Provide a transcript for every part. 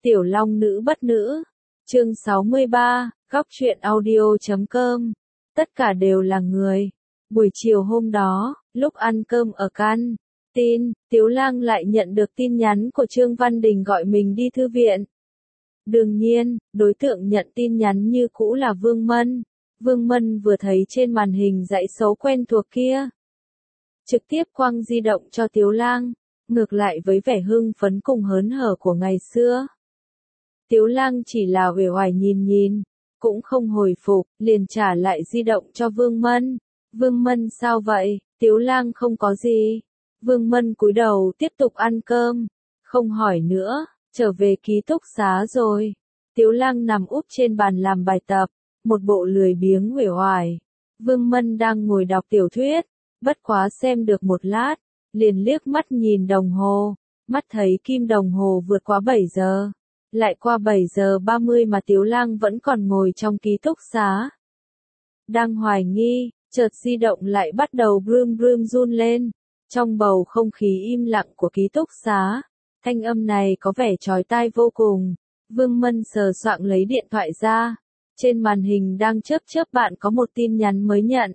Tiểu Long Nữ bất nữ. Chương 63, góc truyện audio.com. Tất cả đều là người. Buổi chiều hôm đó, lúc ăn cơm ở căn tin, Tiếu Lang lại nhận được tin nhắn của Trương Văn Đình gọi mình đi thư viện. Đương nhiên, đối tượng nhận tin nhắn như cũ là Vương Mân. Vương Mân vừa thấy trên màn hình dãy số quen thuộc kia, trực tiếp quăng di động cho Tiếu Lang, ngược lại với vẻ hưng phấn cùng hớn hở của ngày xưa. Tiếu Lang chỉ là uể oải nhìn, cũng không hồi phục, liền trả lại di động cho Vương Mân. Vương Mân sao vậy? Tiếu Lang không có gì. Vương Mân cúi đầu tiếp tục ăn cơm, không hỏi nữa, trở về ký túc xá rồi. Tiếu Lang nằm úp trên bàn làm bài tập, một bộ lười biếng uể oải. Vương Mân đang ngồi đọc tiểu thuyết, bất quá xem được một lát, liền liếc mắt nhìn đồng hồ, mắt thấy kim đồng hồ vượt qua 7 giờ. Lại qua 7 giờ 30 mà Tiếu Lang vẫn còn ngồi trong ký túc xá. Đang hoài nghi, chợt di động lại bắt đầu brum brum run lên. Trong bầu không khí im lặng của ký túc xá, thanh âm này có vẻ chói tai vô cùng. Vương Mân sờ soạng lấy điện thoại ra. Trên màn hình đang chớp bạn có một tin nhắn mới nhận.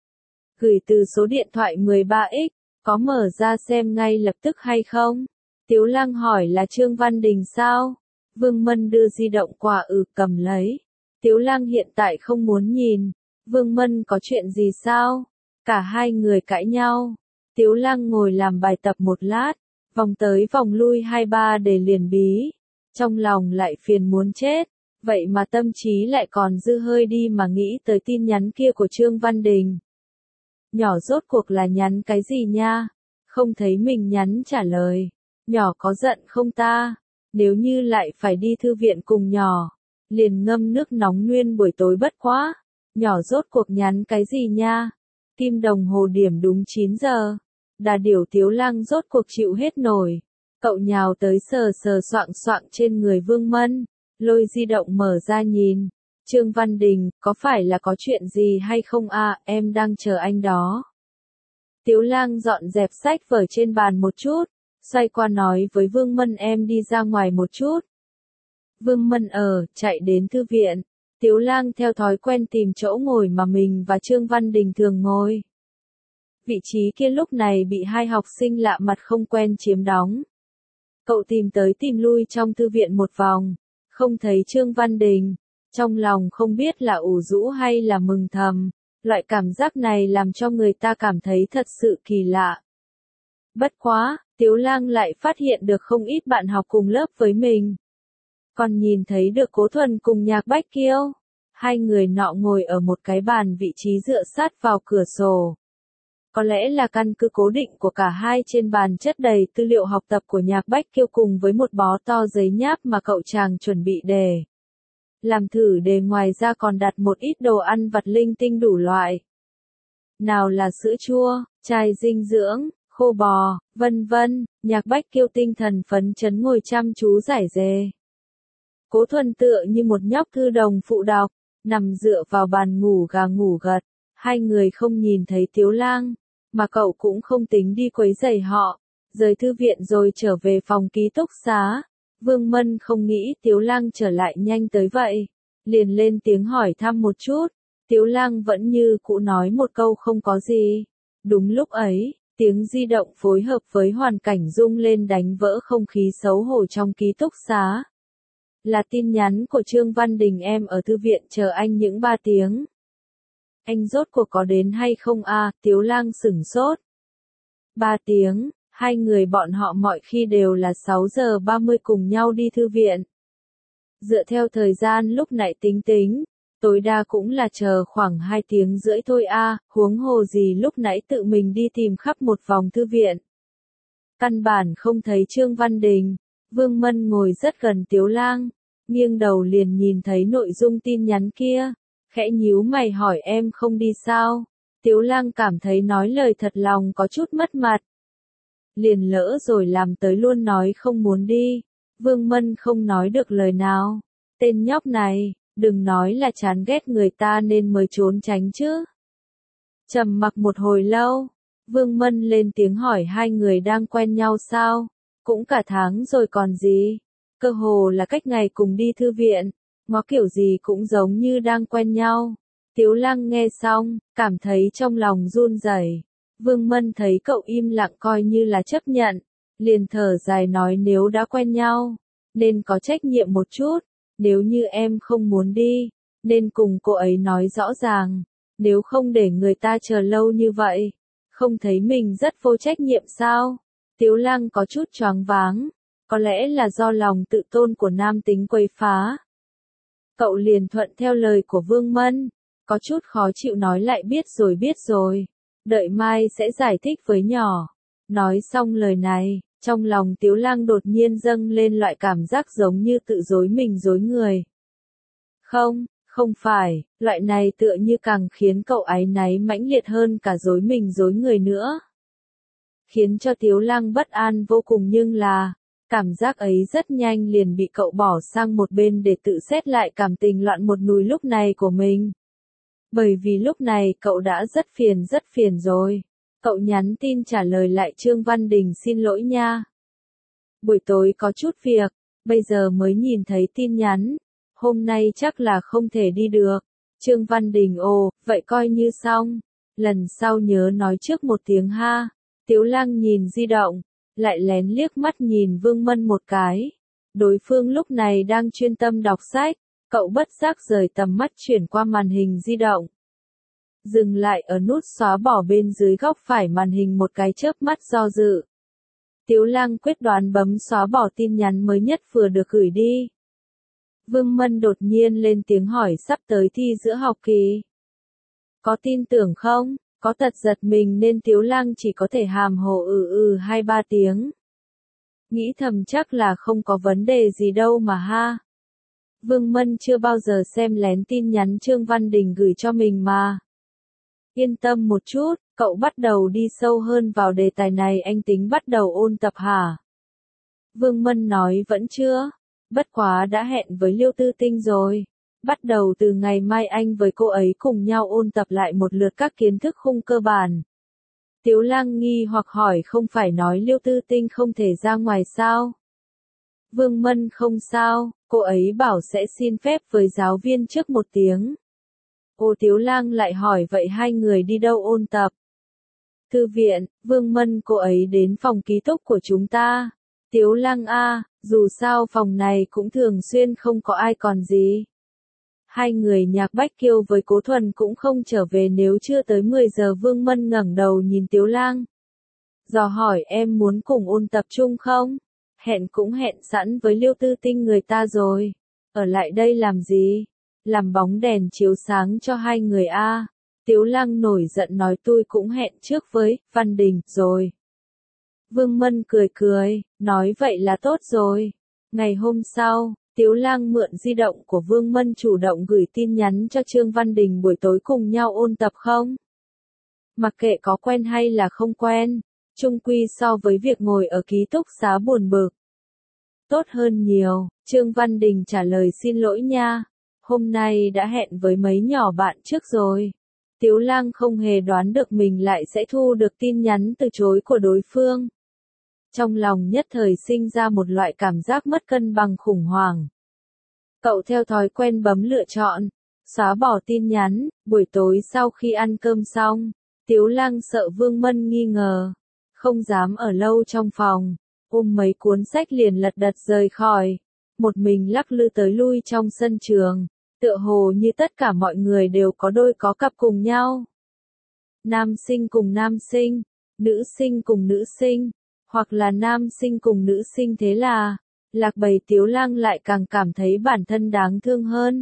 Gửi từ số điện thoại 13X, có mở ra xem ngay lập tức hay không? Tiếu Lang hỏi là Trương Văn Đình sao? Vương Mân đưa di động qua cầm lấy. Tiếu Lang hiện tại không muốn nhìn. Vương Mân có chuyện gì sao? Cả hai người cãi nhau. Tiếu Lang ngồi làm bài tập một lát, vòng tới vòng lui 2-3 để liền bí. Trong lòng lại phiền muốn chết. Vậy mà tâm trí lại còn dư hơi đi mà nghĩ tới tin nhắn kia của Trương Văn Đình. Nhỏ rốt cuộc là nhắn cái gì nha? Không thấy mình nhắn trả lời. Nhỏ có giận không ta? Nếu như lại phải đi thư viện cùng nhỏ, liền ngâm nước nóng nguyên buổi tối bất quá. Nhỏ rốt cuộc nhắn cái gì nha? Kim đồng hồ điểm đúng 9 giờ. Đà điểu Tiếu Lang rốt cuộc chịu hết nổi. Cậu nhào tới sờ soạng trên người Vương Mân, lôi di động mở ra nhìn. Trương Văn Đình, có phải là có chuyện gì hay không à, em đang chờ anh đó. Tiếu Lang dọn dẹp sách vở trên bàn một chút, xoay qua nói với Vương Mân em đi ra ngoài một chút. Vương Mân chạy đến thư viện. Tiếu Lang theo thói quen tìm chỗ ngồi mà mình và Trương Văn Đình thường ngồi. Vị trí kia lúc này bị hai học sinh lạ mặt không quen chiếm đóng. Cậu tìm tới tìm lui trong thư viện một vòng, không thấy Trương Văn Đình. Trong lòng không biết là ủ rũ hay là mừng thầm, loại cảm giác này làm cho người ta cảm thấy thật sự kỳ lạ. Bất quá, Tiếu Lang lại phát hiện được không ít bạn học cùng lớp với mình. Còn nhìn thấy được Cố Thuần cùng Nhạc Bách Kiêu. Hai người nọ ngồi ở một cái bàn vị trí dựa sát vào cửa sổ. Có lẽ là căn cứ cố định của cả hai trên bàn chất đầy tư liệu học tập của Nhạc Bách Kiêu cùng với một bó to giấy nháp mà cậu chàng chuẩn bị đề. Làm thử đề ngoài ra còn đặt một ít đồ ăn vặt linh tinh đủ loại. Nào là sữa chua, chai dinh dưỡng, khô bò, vân vân. Nhạc Bách Kiêu tinh thần phấn chấn ngồi chăm chú giải đề. Cố Thuần tựa như một nhóc thư đồng phụ đọc, nằm dựa vào bàn ngủ gà ngủ gật. Hai người không nhìn thấy Tiếu Lang, mà cậu cũng không tính đi quấy rầy họ. Rời thư viện rồi trở về phòng ký túc xá. Vương Mân không nghĩ Tiếu Lang trở lại nhanh tới vậy, liền lên tiếng hỏi thăm một chút. Tiếu Lang vẫn như cũ nói một câu không có gì. Đúng lúc ấy, tiếng di động phối hợp với hoàn cảnh rung lên đánh vỡ không khí xấu hổ trong ký túc xá. Là tin nhắn của Trương Văn Đình em ở thư viện chờ anh những 3 tiếng. Anh rốt cuộc có đến hay không à, Tiếu Lang sửng sốt. 3 tiếng. Hai người bọn họ mọi khi đều là 6 giờ 30 cùng nhau đi thư viện. Dựa theo thời gian lúc nãy tính, tối đa cũng là chờ khoảng 2 tiếng rưỡi thôi à, huống hồ gì lúc nãy tự mình đi tìm khắp một vòng thư viện. Căn bản không thấy Trương Văn Đình. Vương Mân ngồi rất gần Tiếu Lang, nghiêng đầu liền nhìn thấy nội dung tin nhắn kia, khẽ nhíu mày hỏi em không đi sao. Tiếu Lang cảm thấy nói lời thật lòng có chút mất mặt. Liền lỡ rồi làm tới luôn nói không muốn đi. Vương Mân không nói được lời nào. Tên nhóc này, đừng nói là chán ghét người ta nên mới trốn tránh chứ. Trầm mặc một hồi lâu, Vương Mân lên tiếng hỏi hai người đang quen nhau sao? Cũng cả tháng rồi còn gì. cơ hồ là cách ngày cùng đi thư viện, ngó kiểu gì cũng giống như đang quen nhau. Tiếu Lăng nghe xong, cảm thấy trong lòng run rẩy. Vương Mân thấy cậu im lặng coi như là chấp nhận, liền thở dài nói nếu đã quen nhau, nên có trách nhiệm một chút, nếu như em không muốn đi, nên cùng cô ấy nói rõ ràng, nếu không để người ta chờ lâu như vậy, không thấy mình rất vô trách nhiệm sao? Tiếu Lăng có chút choáng váng, có lẽ là do lòng tự tôn của nam tính quấy phá. Cậu liền thuận theo lời của Vương Mân, có chút khó chịu nói lại biết rồi, đợi mai sẽ giải thích với nhỏ. Nói xong lời này, trong lòng Tiếu Lăng đột nhiên dâng lên loại cảm giác giống như tự dối mình dối người. Không phải, loại này tựa như càng khiến cậu áy náy mãnh liệt hơn cả dối mình dối người nữa. Khiến cho Tiếu Lăng bất an vô cùng nhưng là, cảm giác ấy rất nhanh liền bị cậu bỏ sang một bên để tự xét lại cảm tình loạn một nùi lúc này của mình. Bởi vì lúc này cậu đã rất phiền rồi. Cậu nhắn tin trả lời lại Trương Văn Đình xin lỗi nha. Buổi tối có chút việc, bây giờ mới nhìn thấy tin nhắn. Hôm nay chắc là không thể đi được. Trương Văn Đình ồ, vậy coi như xong. Lần sau nhớ nói trước một tiếng ha. Tiếu Lăng nhìn di động, lại lén liếc mắt nhìn Vương Mân một cái. Đối phương lúc này đang chuyên tâm đọc sách, cậu bất giác rời tầm mắt chuyển qua màn hình di động. Dừng lại ở nút xóa bỏ bên dưới góc phải màn hình một cái chớp mắt do dự. Tiếu Lăng quyết đoán bấm xóa bỏ tin nhắn mới nhất vừa được gửi đi. Vương Mân đột nhiên lên tiếng hỏi sắp tới thi giữa học kỳ. Có tin tưởng không? Có tật giật mình nên Tiếu Lăng chỉ có thể hàm hồ 2-3 tiếng. Nghĩ thầm chắc là không có vấn đề gì đâu mà ha. Vương Mân chưa bao giờ xem lén tin nhắn Trương Văn Đình gửi cho mình mà. Yên tâm một chút, cậu bắt đầu đi sâu hơn vào đề tài này anh tính bắt đầu ôn tập hả? Vương Mân nói vẫn chưa, bất quá đã hẹn với Liêu Tư Tinh rồi. Bắt đầu từ ngày mai anh với cô ấy cùng nhau ôn tập lại một lượt các kiến thức khung cơ bản. Tiếu Lăng nghi hoặc hỏi không phải nói Liêu Tư Tinh không thể ra ngoài sao? Vương Mân không sao, cô ấy bảo sẽ xin phép với giáo viên trước một tiếng. Ô Tiếu Lăng lại hỏi vậy hai người đi đâu ôn tập? Thư viện, Vương Mân cô ấy đến phòng ký túc của chúng ta. Tiếu Lăng a, dù sao phòng này cũng thường xuyên không có ai còn gì. Hai người Nhạc Bách Kiêu với Cố Thuần cũng không trở về nếu chưa tới 10 giờ. Vương Mân ngẩng đầu nhìn Tiếu Lăng. Dò hỏi em muốn cùng ôn tập chung không? Hẹn cũng hẹn sẵn với Liêu Tư Tinh người ta rồi. Ở lại đây làm gì? Làm bóng đèn chiếu sáng cho hai người a. Tiếu Lăng nổi giận nói tôi cũng hẹn trước với Văn Đình rồi. Vương Mân cười, nói vậy là tốt rồi. Ngày hôm sau, Tiếu Lăng mượn di động của Vương Mân chủ động gửi tin nhắn cho Trương Văn Đình buổi tối cùng nhau ôn tập không? Mặc kệ có quen hay là không quen, chung quy so với việc ngồi ở ký túc xá buồn bực. Tốt hơn nhiều, Trương Văn Đình trả lời xin lỗi nha. Hôm nay đã hẹn với mấy nhỏ bạn trước rồi. Tiếu Lăng không hề đoán được mình lại sẽ thu được tin nhắn từ chối của đối phương. Trong lòng nhất thời sinh ra một loại cảm giác mất cân bằng khủng hoảng. Cậu theo thói quen bấm lựa chọn, xóa bỏ tin nhắn. Buổi tối sau khi ăn cơm xong, Tiếu Lăng sợ Vương Mân nghi ngờ, không dám ở lâu trong phòng, ôm mấy cuốn sách liền lật đật rời khỏi, một mình lắc lư tới lui trong sân trường, tựa hồ như tất cả mọi người đều có đôi có cặp cùng nhau. Nam sinh cùng nam sinh, nữ sinh cùng nữ sinh, hoặc là nam sinh cùng nữ sinh thế là, Lạc Bầy Tiếu Lăng lại càng cảm thấy bản thân đáng thương hơn.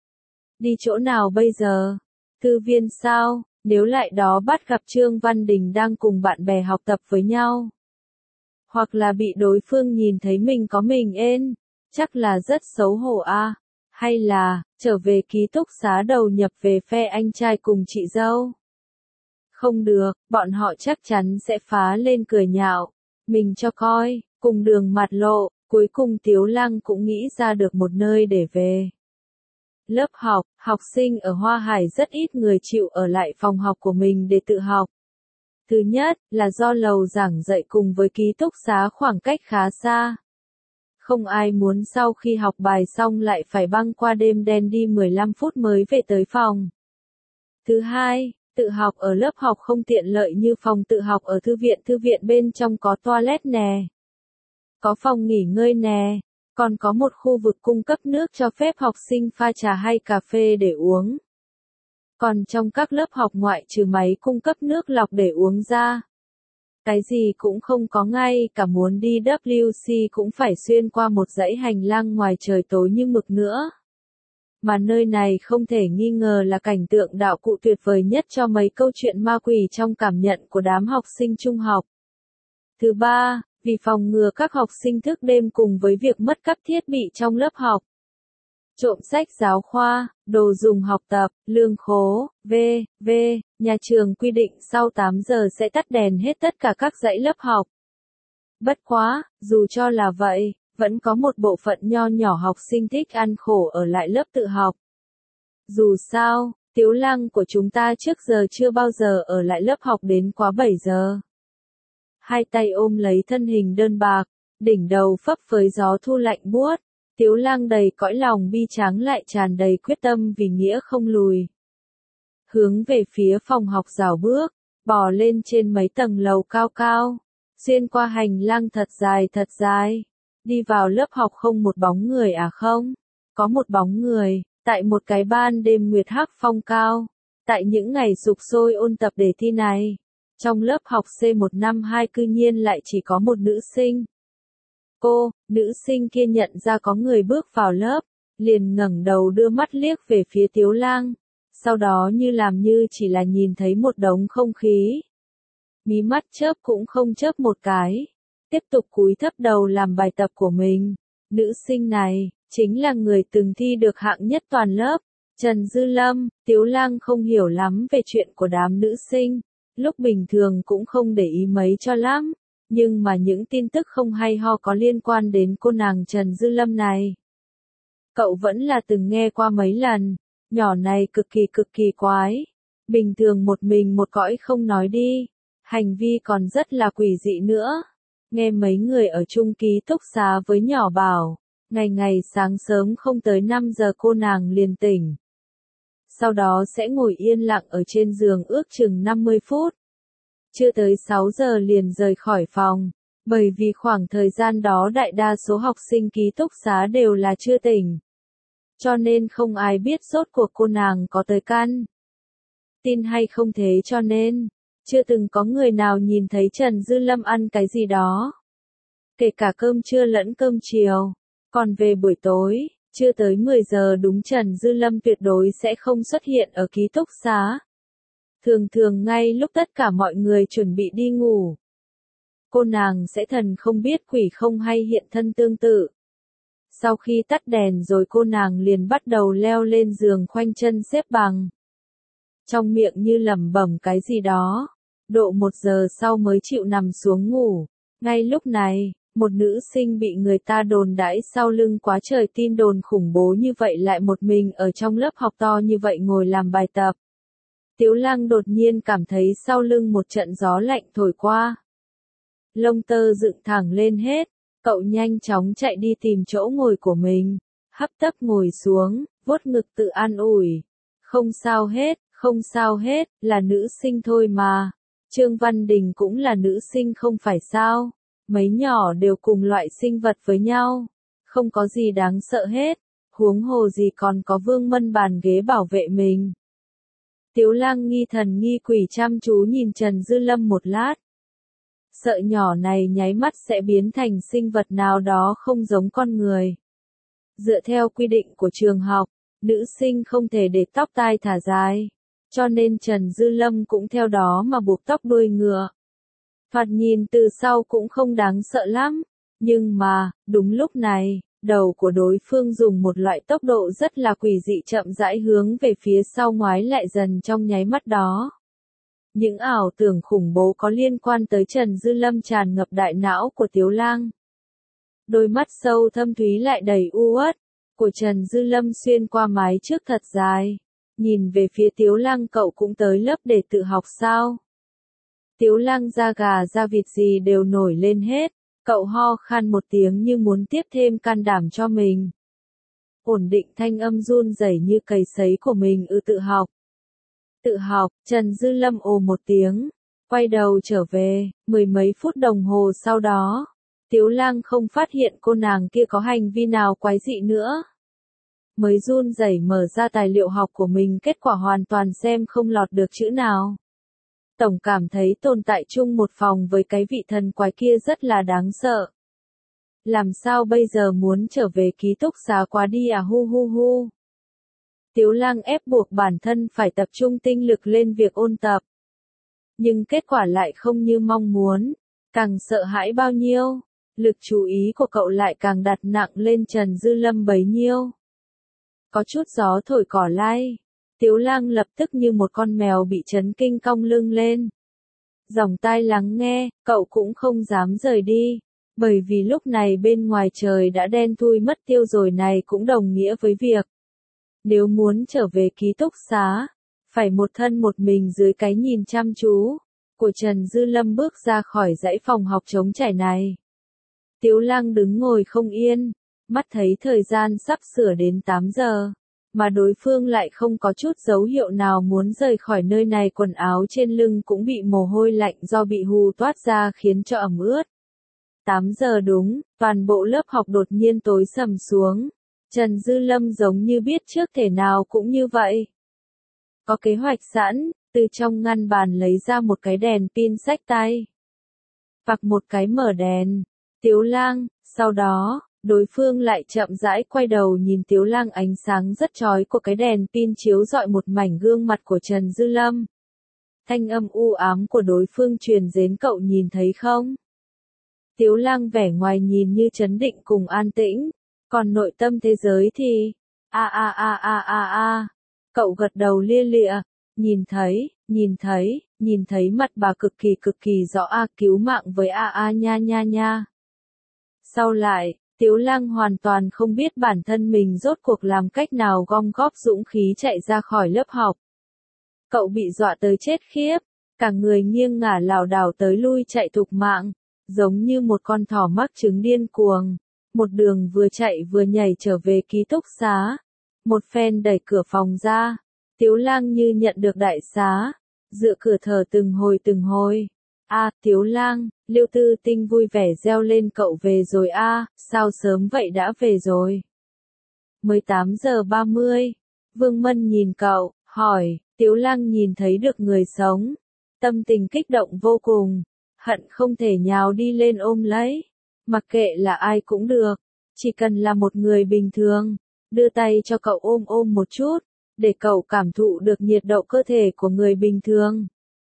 Đi chỗ nào bây giờ? Thư viên sao? Nếu lại đó bắt gặp Trương Văn Đình đang cùng bạn bè học tập với nhau. Hoặc là bị đối phương nhìn thấy mình có mình ên, chắc là rất xấu hổ a. Hay là, trở về ký túc xá đầu nhập về phe anh trai cùng chị dâu. Không được, bọn họ chắc chắn sẽ phá lên cười nhạo. Mình cho coi, cùng đường mặt lộ, cuối cùng Tiếu Lăng cũng nghĩ ra được một nơi để về. Lớp học, học sinh ở Hoa Hải rất ít người chịu ở lại phòng học của mình để tự học. Thứ nhất, là do lầu giảng dạy cùng với ký túc xá khoảng cách khá xa. Không ai muốn sau khi học bài xong lại phải băng qua đêm đen đi 15 phút mới về tới phòng. Thứ hai, tự học ở lớp học không tiện lợi như phòng tự học ở thư viện bên trong có toilet nè. Có phòng nghỉ ngơi nè, còn có một khu vực cung cấp nước cho phép học sinh pha trà hay cà phê để uống. Còn trong các lớp học ngoại trừ máy cung cấp nước lọc để uống ra, cái gì cũng không có, ngay cả muốn đi WC cũng phải xuyên qua một dãy hành lang ngoài trời tối như mực nữa. Mà nơi này không thể nghi ngờ là cảnh tượng đạo cụ tuyệt vời nhất cho mấy câu chuyện ma quỷ trong cảm nhận của đám học sinh trung học. Thứ ba, vì phòng ngừa các học sinh thức đêm cùng với việc mất cắp thiết bị trong lớp học, trộm sách giáo khoa, đồ dùng học tập, lương khố, v.v. Nhà trường quy định sau 8 giờ sẽ tắt đèn hết tất cả các dãy lớp học. Bất quá, dù cho là vậy, vẫn có một bộ phận nho nhỏ học sinh thích ăn khổ ở lại lớp tự học. Dù sao, Tiếu Lăng của chúng ta trước giờ chưa bao giờ ở lại lớp học đến quá 7 giờ. Hai tay ôm lấy thân hình đơn bạc, đỉnh đầu phấp phới gió thu lạnh buốt. Tiếu Lăng đầy cõi lòng bi tráng lại tràn đầy quyết tâm vì nghĩa không lùi. Hướng về phía phòng học rảo bước, bò lên trên mấy tầng lầu cao cao, xuyên qua hành lang thật dài, đi vào lớp học không một bóng người à không? Có một bóng người, tại một cái ban đêm nguyệt hắc phong cao, tại những ngày sục sôi ôn tập đề thi này, trong lớp học C1 năm 2 cư nhiên lại chỉ có một nữ sinh. Nữ sinh kia nhận ra có người bước vào lớp, liền ngẩng đầu đưa mắt liếc về phía Tiếu Lăng, sau đó như làm như chỉ là nhìn thấy một đống không khí. Mí mắt chớp cũng không chớp một cái, tiếp tục cúi thấp đầu làm bài tập của mình. Nữ sinh này, chính là người từng thi được hạng nhất toàn lớp, Trần Dư Lâm. Tiếu Lăng không hiểu lắm về chuyện của đám nữ sinh, lúc bình thường cũng không để ý mấy cho lắm. Nhưng mà những tin tức không hay ho có liên quan đến cô nàng Trần Dư Lâm này, cậu vẫn là từng nghe qua mấy lần. Nhỏ này cực kỳ quái. Bình thường một mình một cõi không nói đi, hành vi còn rất là quỷ dị nữa. Nghe mấy người ở chung ký túc xá với nhỏ bảo, ngày sáng sớm không tới 5 giờ cô nàng liền tỉnh. Sau đó sẽ ngồi yên lặng ở trên giường ước chừng 50 phút. Chưa tới 6 giờ liền rời khỏi phòng, bởi vì khoảng thời gian đó đại đa số học sinh ký túc xá đều là chưa tỉnh. Cho nên không ai biết rốt cuộc cô nàng có tới căn tin hay không, thế cho nên chưa từng có người nào nhìn thấy Trần Dư Lâm ăn cái gì đó, kể cả cơm trưa lẫn cơm chiều. Còn về buổi tối, chưa tới 10 giờ đúng Trần Dư Lâm tuyệt đối sẽ không xuất hiện ở ký túc xá. Thường ngay lúc tất cả mọi người chuẩn bị đi ngủ, cô nàng sẽ thần không biết quỷ không hay hiện thân tương tự. Sau khi tắt đèn rồi cô nàng liền bắt đầu leo lên giường khoanh chân xếp bằng, trong miệng như lẩm bẩm cái gì đó. Độ 1 giờ sau mới chịu nằm xuống ngủ. Ngay lúc này, một nữ sinh bị người ta đồn đãi sau lưng quá trời tin đồn khủng bố như vậy lại một mình ở trong lớp học to như vậy ngồi làm bài tập. Tiếu Lăng đột nhiên cảm thấy sau lưng một trận gió lạnh thổi qua. Lông tơ dựng thẳng lên hết, cậu nhanh chóng chạy đi tìm chỗ ngồi của mình, hấp tấp ngồi xuống, vuốt ngực tự an ủi. Không sao hết, là nữ sinh thôi mà. Trương Văn Đình cũng là nữ sinh không phải sao? Mấy nhỏ đều cùng loại sinh vật với nhau, không có gì đáng sợ hết, huống hồ gì còn có Vương Mân bàn ghế bảo vệ mình. Tiếu Lăng nghi thần nghi quỷ chăm chú nhìn Trần Dư Lâm một lát. Sợ nhỏ này nháy mắt sẽ biến thành sinh vật nào đó không giống con người. Dựa theo quy định của trường học, nữ sinh không thể để tóc tai thả dài, cho nên Trần Dư Lâm cũng theo đó mà buộc tóc đuôi ngựa. Thoạt nhìn từ sau cũng không đáng sợ lắm, nhưng mà, đúng lúc này, đầu của đối phương dùng một loại tốc độ rất là quỷ dị chậm rãi hướng về phía sau ngoái lại dần trong nháy mắt đó. Những ảo tưởng khủng bố có liên quan tới Trần Dư Lâm tràn ngập đại não của Tiếu Lăng. Đôi mắt sâu thâm thúy lại đầy u uất của Trần Dư Lâm xuyên qua mái trước thật dài, nhìn về phía Tiếu Lăng, cậu cũng tới lớp để tự học sao? Tiếu Lăng da gà da vịt gì đều nổi lên hết, Cậu ho khan một tiếng như muốn tiếp thêm can đảm cho mình. Ổn định thanh âm run rẩy như cầy sấy của mình. Tự học. Tự học, Trần Dư Lâm ồ một tiếng, quay đầu trở về. Mười mấy phút đồng hồ sau đó, Tiếu Lang không phát hiện cô nàng kia có hành vi nào quái dị nữa. Mới run rẩy mở ra tài liệu học của mình, kết quả hoàn toàn xem không lọt được chữ nào. Tổng cảm thấy tồn tại chung một phòng với cái vị thần quái kia rất là đáng sợ. Làm sao bây giờ, muốn trở về ký túc xá quá đi à, hu hu hu. Tiếu Lang ép buộc bản thân phải tập trung tinh lực lên việc ôn tập. Nhưng kết quả lại không như mong muốn, càng sợ hãi bao nhiêu, lực chú ý của cậu lại càng đặt nặng lên Trần Dư Lâm bấy nhiêu. Có chút gió thổi cỏ lay, Tiếu Lang lập tức như một con mèo bị chấn kinh cong lưng lên. Dòng tai lắng nghe, cậu cũng không dám rời đi, bởi vì lúc này bên ngoài trời đã đen thui mất tiêu rồi, này cũng đồng nghĩa với việc nếu muốn trở về ký túc xá, phải một thân một mình dưới cái nhìn chăm chú của Trần Dư Lâm bước ra khỏi dãy phòng học trống trải này. Tiếu Lang đứng ngồi không yên, mắt thấy thời gian sắp sửa đến 8 giờ, mà đối phương lại không có chút dấu hiệu nào muốn rời khỏi nơi này, quần áo trên lưng cũng bị mồ hôi lạnh do bị hù toát ra khiến cho ẩm ướt. 8 giờ đúng, toàn bộ lớp học đột nhiên tối sầm xuống. Trần Dư Lâm giống như biết trước thể nào cũng như vậy. Có kế hoạch sẵn, từ trong ngăn bàn lấy ra một cái đèn pin xách tay. Vặc một cái mở đèn. Tiếu Lang, sau đó, đối phương lại chậm rãi quay đầu nhìn Tiếu Lang, ánh sáng rất chói của cái đèn pin chiếu rọi một mảnh gương mặt của Trần Dư Lâm. Thanh âm u ám của đối phương truyền đến, cậu nhìn thấy không? Tiếu Lang vẻ ngoài nhìn như trấn định cùng an tĩnh, còn nội tâm thế giới thì, cậu gật đầu lia lịa, nhìn thấy mặt bà cực kỳ rõ, cứu mạng với nha. Sau lại, Tiếu Lang hoàn toàn không biết bản thân mình rốt cuộc làm cách nào gom góp dũng khí chạy ra khỏi lớp học. Cậu bị dọa tới chết khiếp, cả người nghiêng ngả lảo đảo tới lui chạy thục mạng, giống như một con thỏ mắc trứng điên cuồng. Một đường vừa chạy vừa nhảy trở về ký túc xá. Một phen đẩy cửa phòng ra, Tiếu Lang như nhận được đại xá, dựa cửa thở từng hồi. Tiếu Lang, Liêu Tư Tinh vui vẻ reo lên, cậu về rồi sao sớm vậy đã về rồi? Mới 8 giờ 30, Vương Mân nhìn cậu, hỏi. Tiếu Lang nhìn thấy được người sống, tâm tình kích động vô cùng, hận không thể nhào đi lên ôm lấy. Mặc kệ là ai cũng được, chỉ cần là một người bình thường, đưa tay cho cậu ôm một chút, để cậu cảm thụ được nhiệt độ cơ thể của người bình thường.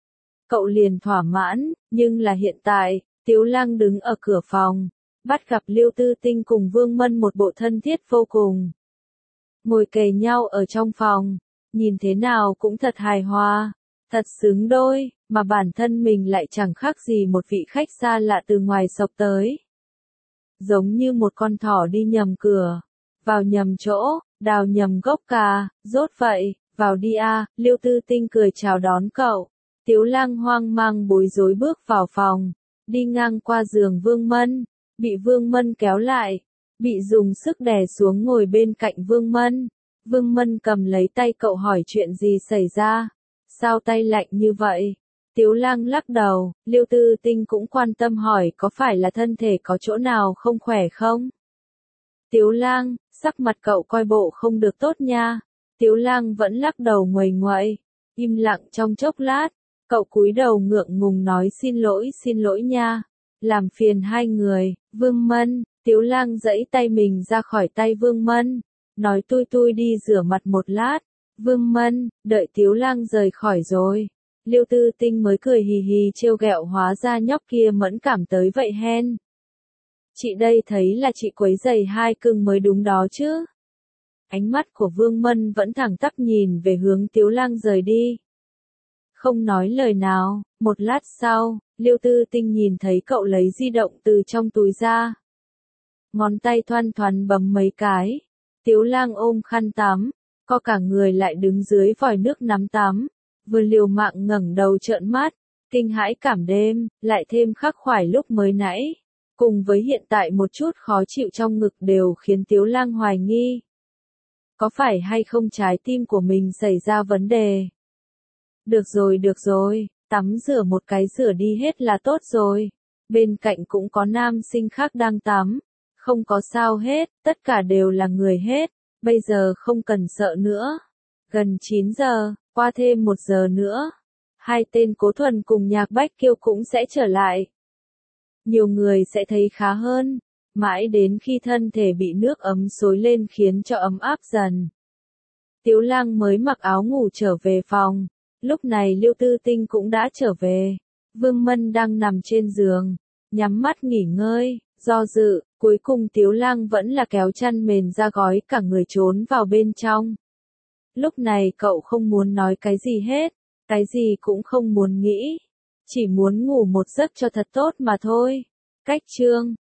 Cậu liền thỏa mãn, nhưng là hiện tại, Tiếu Lang đứng ở cửa phòng, bắt gặp Liêu Tư Tinh cùng Vương Mân một bộ thân thiết vô cùng. Ngồi kề nhau ở trong phòng, nhìn thế nào cũng thật hài hòa, thật xứng đôi, mà bản thân mình lại chẳng khác gì một vị khách xa lạ từ ngoài sộc tới. Giống như một con thỏ đi nhầm cửa, vào nhầm chỗ, đào nhầm gốc cà, rốt vậy, vào đi Liêu Tư Tinh cười chào đón cậu. Tiếu Lang hoang mang bối rối bước vào phòng, đi ngang qua giường Vương Mân, bị Vương Mân kéo lại, bị dùng sức đè xuống ngồi bên cạnh Vương Mân. Vương Mân cầm lấy tay cậu hỏi chuyện gì xảy ra, sao tay lạnh như vậy? Tiếu Lang lắc đầu, Liêu Tư Tinh cũng quan tâm hỏi có phải là thân thể có chỗ nào không khỏe không? Tiếu Lang, sắc mặt cậu coi bộ không được tốt nha. Tiếu Lang vẫn lắc đầu nguầy nguậy, im lặng trong chốc lát, cậu cúi đầu ngượng ngùng nói xin lỗi nha, làm phiền hai người. Vương Mân, Tiếu Lang giãy tay mình ra khỏi tay Vương Mân, nói tôi đi rửa mặt một lát. Vương Mân, đợi Tiếu Lang rời khỏi rồi, Liêu Tư Tinh mới cười hì hì trêu ghẹo, hóa ra nhóc kia mẫn cảm tới vậy hen. Chị đây thấy là chị quấy giày hai cưng mới đúng đó chứ. Ánh mắt của Vương Mân vẫn thẳng tắp nhìn về hướng Tiếu Lang rời đi. Không nói lời nào, một lát sau, Liêu Tư Tinh nhìn thấy cậu lấy di động từ trong túi ra. Ngón tay thoăn thoăn bấm mấy cái. Tiếu Lang ôm khăn tắm, co cả người lại đứng dưới vòi nước nắm tắm, vừa liều mạng ngẩng đầu trợn mắt, kinh hãi cảm đêm, lại thêm khắc khoải lúc mới nãy. cùng với hiện tại một chút khó chịu trong ngực đều khiến Tiếu Lang hoài nghi. Có phải hay không trái tim của mình xảy ra vấn đề? Được rồi, tắm rửa một cái rửa đi hết là tốt rồi. Bên cạnh cũng có nam sinh khác đang tắm. Không có sao hết, tất cả đều là người hết. Bây giờ không cần sợ nữa. Gần 9 giờ, qua thêm 1 giờ nữa. Hai tên Cố Thuần cùng Nhạc Bách Kiêu cũng sẽ trở lại. Nhiều người sẽ thấy khá hơn. Mãi đến khi thân thể bị nước ấm xối lên khiến cho ấm áp dần. Tiếu Lang mới mặc áo ngủ trở về phòng. Lúc này Liêu Tư Tinh cũng đã trở về. Vương Mân đang nằm trên giường, nhắm mắt nghỉ ngơi, do dự, cuối cùng Tiếu Lang vẫn là kéo chăn mền ra gói cả người trốn vào bên trong. Lúc này cậu không muốn nói cái gì hết, cái gì cũng không muốn nghĩ, chỉ muốn ngủ một giấc cho thật tốt mà thôi. Cách chương